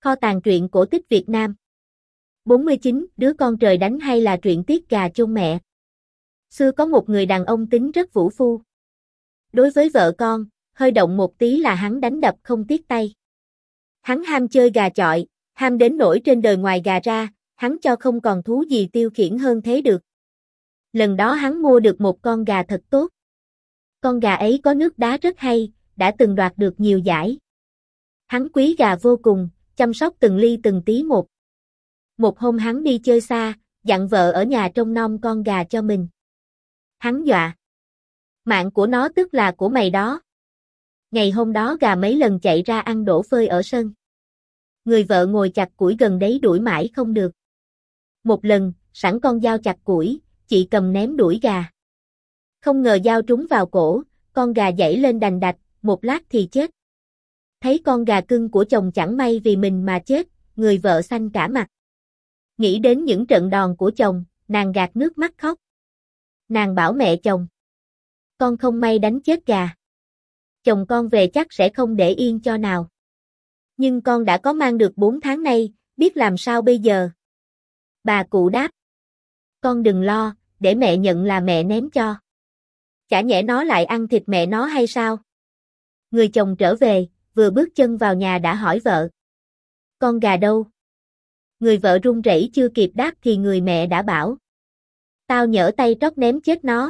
Kho tàng truyện cổ tích Việt Nam. 49. Đứa con trời đánh hay là truyện tiết gà chôn mẹ. Xưa có một người đàn ông tính rất vũ phu. Đối với vợ con, hơi động một tí là hắn đánh đập không tiếc tay. Hắn ham chơi gà chọi, ham đến nỗi trên đời ngoài gà ra, hắn cho không còn thú gì tiêu khiển hơn thế được. Lần đó hắn mua được một con gà thật tốt. Con gà ấy có nước đá rất hay, đã từng đoạt được nhiều giải. Hắn quý gà vô cùng, chăm sóc từng ly từng tí một. Một hôm hắn đi chơi xa, dặn vợ ở nhà trông nom con gà cho mình. Hắn dọa: mạng của nó tức là của mày đó. Ngày hôm đó gà mấy lần chạy ra ăn đổ phơi ở sân. Người vợ ngồi chặt củi gần đấy đuổi mãi không được. Một lần, sẵn con dao chặt củi, chị cầm ném đuổi gà. Không ngờ dao trúng vào cổ, con gà giãy lên đành đạch, một lát thì chết. Thấy con gà cưng của chồng chẳng may vì mình mà chết, người vợ xanh cả mặt. Nghĩ đến những trận đòn của chồng, nàng gạt nước mắt khóc. Nàng bảo mẹ chồng: con không may đánh chết gà. Chồng con về chắc sẽ không để yên cho nào. Nhưng con đã có mang được 4 tháng nay, biết làm sao bây giờ? Bà cụ đáp: con đừng lo, để mẹ nhận là mẹ ném cho. Chả nhẽ nó lại ăn thịt mẹ nó hay sao? Người chồng trở về, vừa bước chân vào nhà đã hỏi vợ: con gà đâu? Người vợ run rẩy chưa kịp đáp thì người mẹ đã bảo: tao nhỡ tay trót ném chết nó.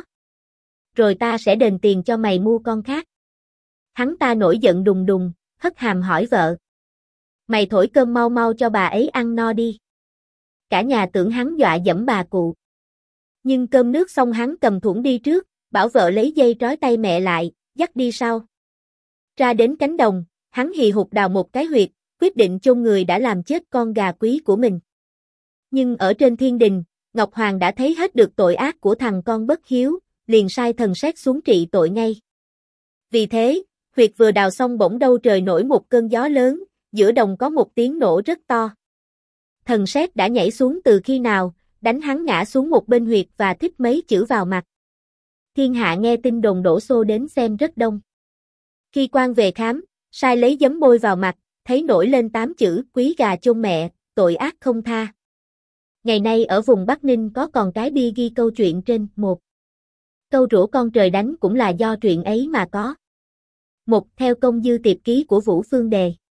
Rồi ta sẽ đền tiền cho mày mua con khác. Hắn ta nổi giận đùng đùng, hất hàm hỏi vợ: mày thổi cơm mau mau cho bà ấy ăn no đi. Cả nhà tưởng hắn dọa dẫm bà cụ. Nhưng cơm nước xong hắn cầm thủng đi trước, bảo vợ lấy dây trói tay mẹ lại, dắt đi sau. Ra đến cánh đồng, hắn hì hục đào một cái huyệt, quyết định chôn người đã làm chết con gà quý của mình. Nhưng ở trên thiên đình, Ngọc Hoàng đã thấy hết được tội ác của thằng con bất hiếu, liền sai thần sét xuống trị tội ngay. Vì thế, huyệt vừa đào xong bỗng đâu trời nổi một cơn gió lớn, giữa đồng có một tiếng nổ rất to. Thần sét đã nhảy xuống từ khi nào, đánh hắn ngã xuống một bên huyệt và thích mấy chữ vào mặt. Thiên hạ nghe tin đồn đổ xô đến xem rất đông. Khi quan về khám, sai lấy giấm bôi vào mặt, thấy nổi lên 8 chữ quý gà chôn mẹ, tội ác không tha. Ngày nay ở vùng Bắc Ninh có còn cái bia ghi câu chuyện trên. Một câu rủa con trời đánh cũng là do chuyện ấy mà có. Một theo công dư tiệp ký của Vũ Phương Đề.